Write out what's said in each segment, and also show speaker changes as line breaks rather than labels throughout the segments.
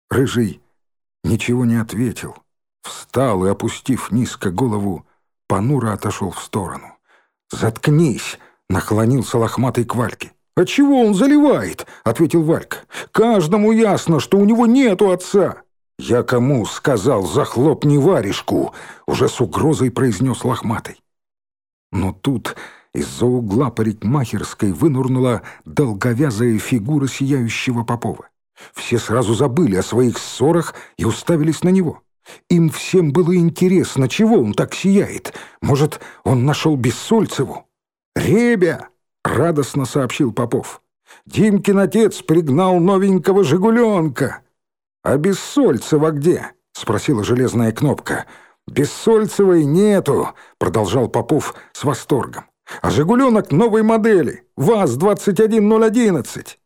Рыжий ничего не ответил. Встал и, опустив низко голову, понуро отошел в сторону. «Заткнись!» — наклонился лохматый к Вальке. «А чего он заливает?» — ответил Валька. «Каждому ясно, что у него нету отца». «Я кому сказал, захлопни варежку?» — уже с угрозой произнес лохматый. Но тут из-за угла парикмахерской вынурнула долговязая фигура сияющего Попова. Все сразу забыли о своих ссорах и уставились на него. Им всем было интересно, чего он так сияет. Может, он нашел Бессольцеву? «Ребя!» — радостно сообщил Попов. «Димкин отец пригнал новенького «Жигуленка». «А Бессольцева где?» — спросила железная кнопка. «Бессольцевой нету», — продолжал Попов с восторгом. «А «Жигуленок» новой модели, ВАЗ-21011».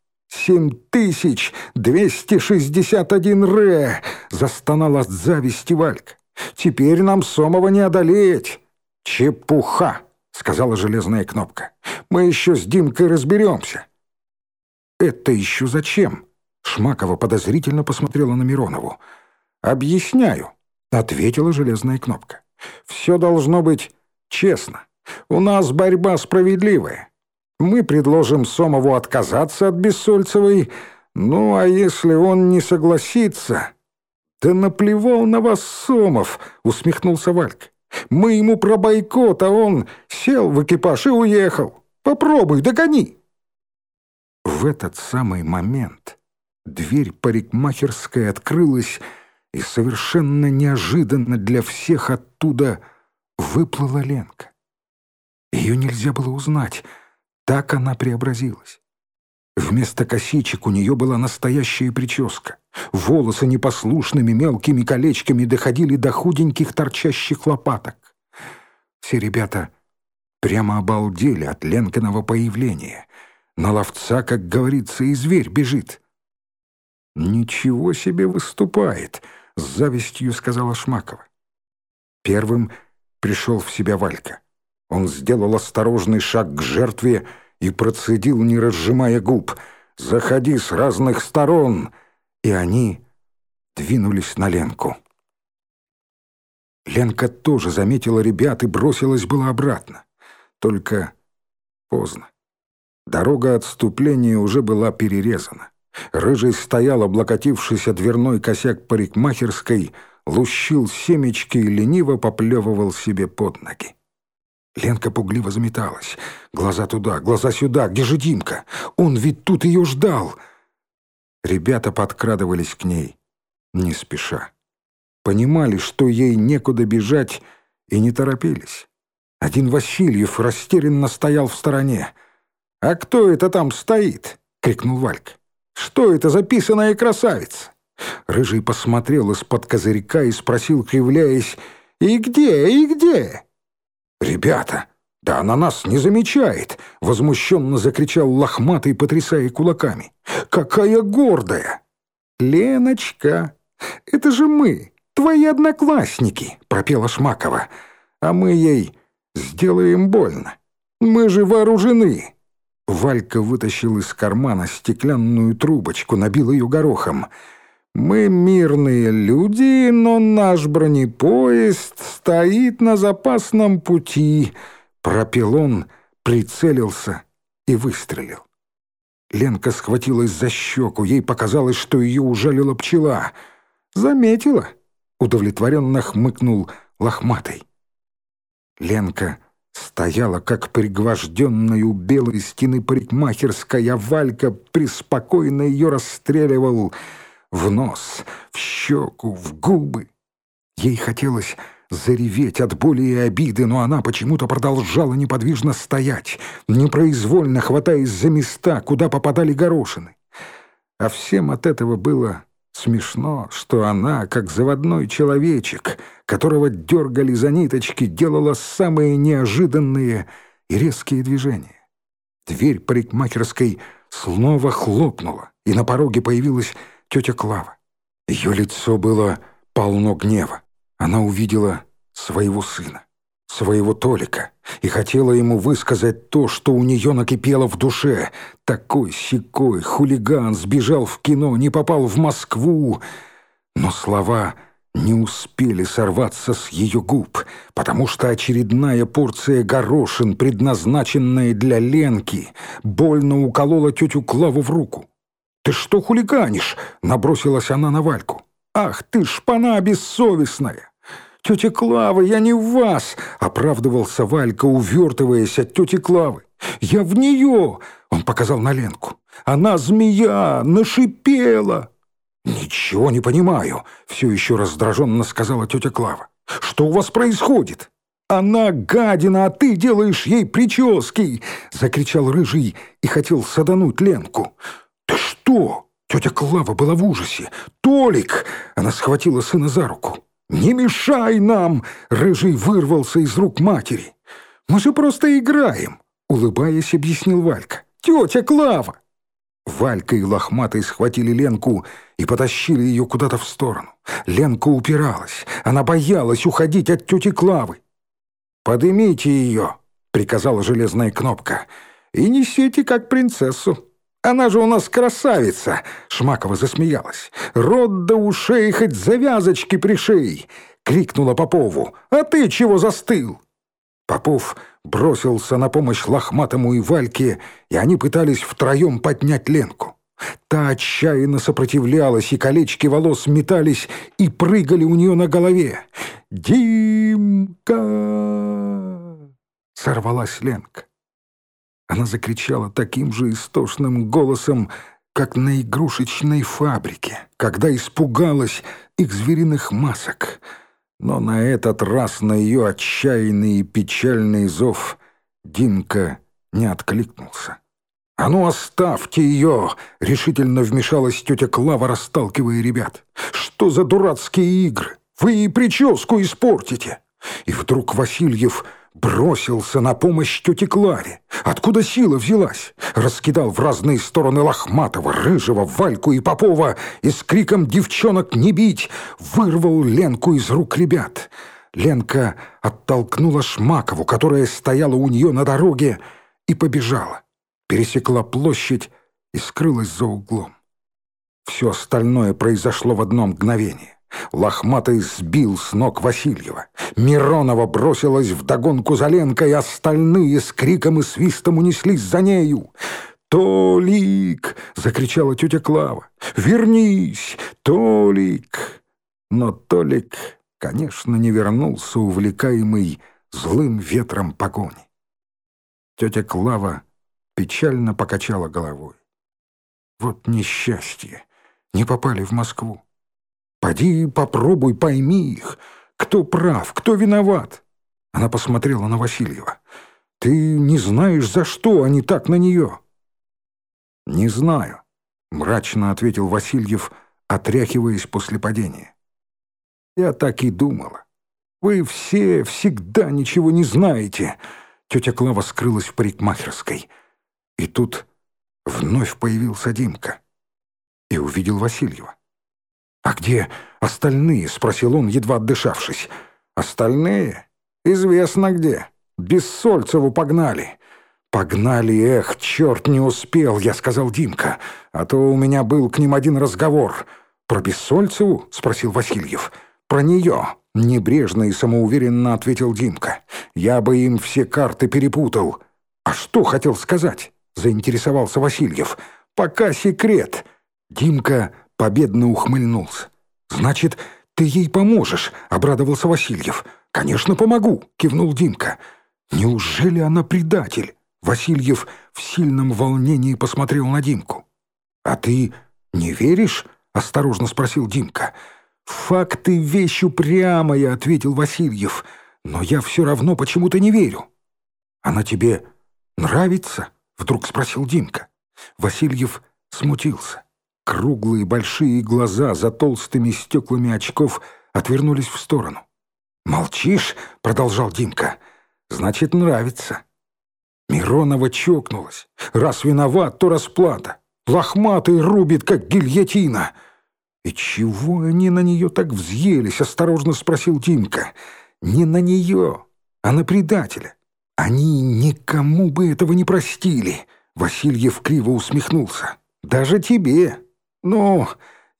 7261 застонал от зависти Валька. «Теперь нам Сомова не одолеть». «Чепуха!» — сказала железная кнопка. «Мы еще с Димкой разберемся». «Это еще зачем?» Шмакова подозрительно посмотрела на Миронову. «Объясняю», — ответила железная кнопка. «Все должно быть честно. У нас борьба справедливая. Мы предложим Сомову отказаться от Бессольцевой, ну а если он не согласится...» «Да наплевал на вас Сомов!» — усмехнулся Валька. «Мы ему про бойкот, а он сел в экипаж и уехал. Попробуй, догони!» В этот самый момент дверь парикмахерской открылась, и совершенно неожиданно для всех оттуда выплыла Ленка. Ее нельзя было узнать, так она преобразилась. Вместо косичек у нее была настоящая прическа. Волосы непослушными мелкими колечками доходили до худеньких торчащих лопаток. Все ребята прямо обалдели от Ленкиного появления. На ловца, как говорится, и зверь бежит. «Ничего себе выступает!» — с завистью сказала Шмакова. Первым пришел в себя Валька. Он сделал осторожный шаг к жертве и процедил, не разжимая губ: «Заходи с разных сторон!» И они двинулись на Ленку. Ленка тоже заметила ребят и бросилась была обратно. Только поздно. Дорога отступления уже была перерезана. Рыжий стоял, облокотившись о дверной косяк парикмахерской, лущил семечки и лениво поплевывал себе под ноги. Ленка пугливо заметалась. Глаза туда, глаза сюда. Где же Димка? Он ведь тут ее ждал. Ребята подкрадывались к ней не спеша. Понимали, что ей некуда бежать, и не торопились. Один Васильев растерянно стоял в стороне. «А кто это там стоит?» — крикнул Валька. «Что это за писаная красавица?» Рыжий посмотрел из-под козырька и спросил, кривляясь: «И где, и где?» «Ребята, да она нас не замечает!» — возмущенно закричал лохматый, потрясая кулаками. «Какая гордая!» «Леночка, это же мы, твои одноклассники!» — пропела Шмакова. «А мы ей сделаем больно. Мы же вооружены!» Валька вытащил из кармана стеклянную трубочку, набил ее горохом. «Мы мирные люди, но наш бронепоезд стоит на запасном пути», — пропел он, прицелился и выстрелил. Ленка схватилась за щеку, ей показалось, что ее ужалила пчела. «Заметила?» — удовлетворенно хмыкнул лохматый. Ленка стояла, как пригвожденная у белой стены парикмахерской, а Валька преспокойно ее расстреливал в нос, в щеку, в губы. Ей хотелось зареветь от боли и обиды, но она почему-то продолжала неподвижно стоять, непроизвольно хватаясь за места, куда попадали горошины. А всем от этого было смешно, что она, как заводной человечек, которого дергали за ниточки, делала самые неожиданные и резкие движения. Дверь парикмахерской снова хлопнула, и на пороге появилась тетя Клава. Ее лицо было полно гнева. Она увидела своего сына, своего Толика, и хотела ему высказать то, что у нее накипело в душе. Такой-сякой хулиган сбежал в кино, не попал в Москву. Но слова не успели сорваться с ее губ, потому что очередная порция горошин, предназначенная для Ленки, больно уколола тетю Клаву в руку. «Ты что хулиганишь?» — набросилась она на Вальку. «Ах ты, шпана бессовестная!» «Тетя Клава, я не в вас!» — оправдывался Валька, увертываясь от тети Клавы. «Я в нее!» — он показал на Ленку. «Она змея, нашипела!» «Ничего не понимаю», — все еще раздраженно сказала тетя Клава. «Что у вас происходит?» «Она гадина, а ты делаешь ей прически!» — закричал Рыжий и хотел садануть Ленку. «Ты что?» — тетя Клава была в ужасе. «Толик!» — она схватила сына за руку. «Не мешай нам!» — Рыжий вырвался из рук матери. «Мы же просто играем!» — улыбаясь, объяснил Валька. «Тетя Клава!» Валька и Лохматый схватили Ленку и потащили ее куда-то в сторону. Ленка упиралась. Она боялась уходить от тети Клавы. «Подымите ее!» — приказала железная кнопка. «И несите как принцессу. Она же у нас красавица!» — Шмакова засмеялась. «Рот до ушей, хоть завязочки пришей!» — крикнула Попову. «А ты чего застыл?» Попов бросился на помощь Лохматому и Вальке, и они пытались втроем поднять Ленку. Та отчаянно сопротивлялась, и колечки волос метались и прыгали у нее на голове. «Димка!» — сорвалась Ленка. Она закричала таким же истошным голосом, как на игрушечной фабрике, когда испугалась их звериных масок. Но на этот раз на ее отчаянный и печальный зов Димка не откликнулся. «А ну, оставьте ее!» — решительно вмешалась тетя Клава, расталкивая ребят. «Что за дурацкие игры? Вы и прическу испортите!» И вдруг Васильев бросился на помощь тете Клаве. Откуда сила взялась? Раскидал в разные стороны Лохматова, Рыжего, Вальку и Попова и с криком «Девчонок не бить!» вырвал Ленку из рук ребят. Ленка оттолкнула Шмакову, которая стояла у нее на дороге, и побежала. Пересекла площадь и скрылась за углом. Все остальное произошло в одно мгновение. Лохматый сбил с ног Васильева. Миронова бросилась вдогонку за Ленкой, остальные с криком и свистом унеслись за нею. «Толик!» — закричала тетя Клава. «Вернись, Толик!» Но Толик, конечно, не вернулся, увлекаемый злым ветром погони. Тетя Клава печально покачала головой. «Вот несчастье! Не попали в Москву! Поди попробуй, пойми их. Кто прав, кто виноват?» Она посмотрела на Васильева. «Ты не знаешь, за что они так на нее?» «Не знаю», — мрачно ответил Васильев, отряхиваясь после падения. «Я так и думала. Вы все всегда ничего не знаете». Тетя Клава скрылась в парикмахерской. И тут вновь появился Димка и увидел Васильева. «А где остальные?» — спросил он, едва отдышавшись. «Остальные? Известно где. Бессольцеву погнали». «Погнали, эх, черт, не успел», — я сказал Димка. «А то у меня был к ним один разговор». «Про Бессольцеву?» — спросил Васильев. «Про нее», — небрежно и самоуверенно ответил Димка. «Я бы им все карты перепутал». «А что хотел сказать?» — заинтересовался Васильев. «Пока секрет». Димка победно ухмыльнулся. «Значит, ты ей поможешь?» — обрадовался Васильев. «Конечно, помогу!» — кивнул Димка. «Неужели она предатель?» Васильев в сильном волнении посмотрел на Димку. «А ты не веришь?» — осторожно спросил Димка. «Факты — вещь упрямая», — ответил Васильев. «Но я все равно почему-то не верю». «Она тебе нравится?» — вдруг спросил Димка. Васильев смутился. Круглые большие глаза за толстыми стеклами очков отвернулись в сторону. «Молчишь?» — продолжал Димка. «Значит, нравится». Миронова чокнулась. «Раз виноват, то расплата. Лохматый рубит, как гильотина». «И чего они на нее так взъелись?» — осторожно спросил Димка. «Не на нее, а на предателя. Они никому бы этого не простили». Васильев криво усмехнулся. «Даже тебе. Ну,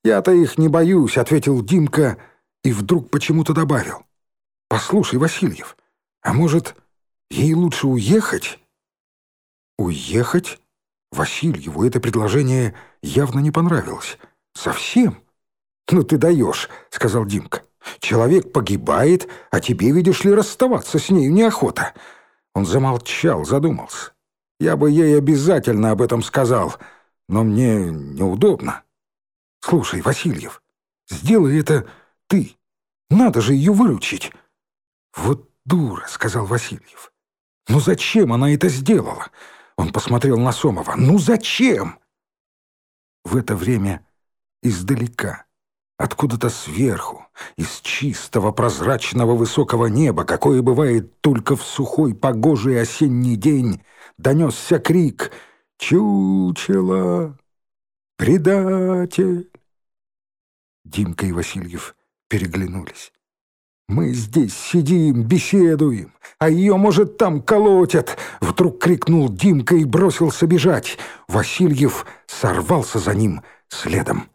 «Я-то их не боюсь», — ответил Димка и вдруг почему-то добавил. «Послушай, Васильев, а может, ей лучше уехать?» «Уехать?» Васильеву это предложение явно не понравилось. «Совсем?» «Ну ты даешь», — сказал Димка. «Человек погибает, а тебе, видишь ли, расставаться с нею неохота». Он замолчал, задумался. «Я бы ей обязательно об этом сказал, но мне неудобно. Слушай, Васильев, сделай это ты. Надо же ее выручить». «Вот дура», — сказал Васильев. «Ну зачем она это сделала?» Он посмотрел на Сомова. «Ну зачем?» В это время издалека, откуда-то сверху, из чистого прозрачного высокого неба, какое бывает только в сухой погожий осенний день, донесся крик «Чучело! Предатель!». Димка и Васильев переглянулись. «Мы здесь сидим, беседуем, а ее, может, там колотят!» Вдруг крикнул Димка и бросился бежать. Васильев сорвался за ним следом.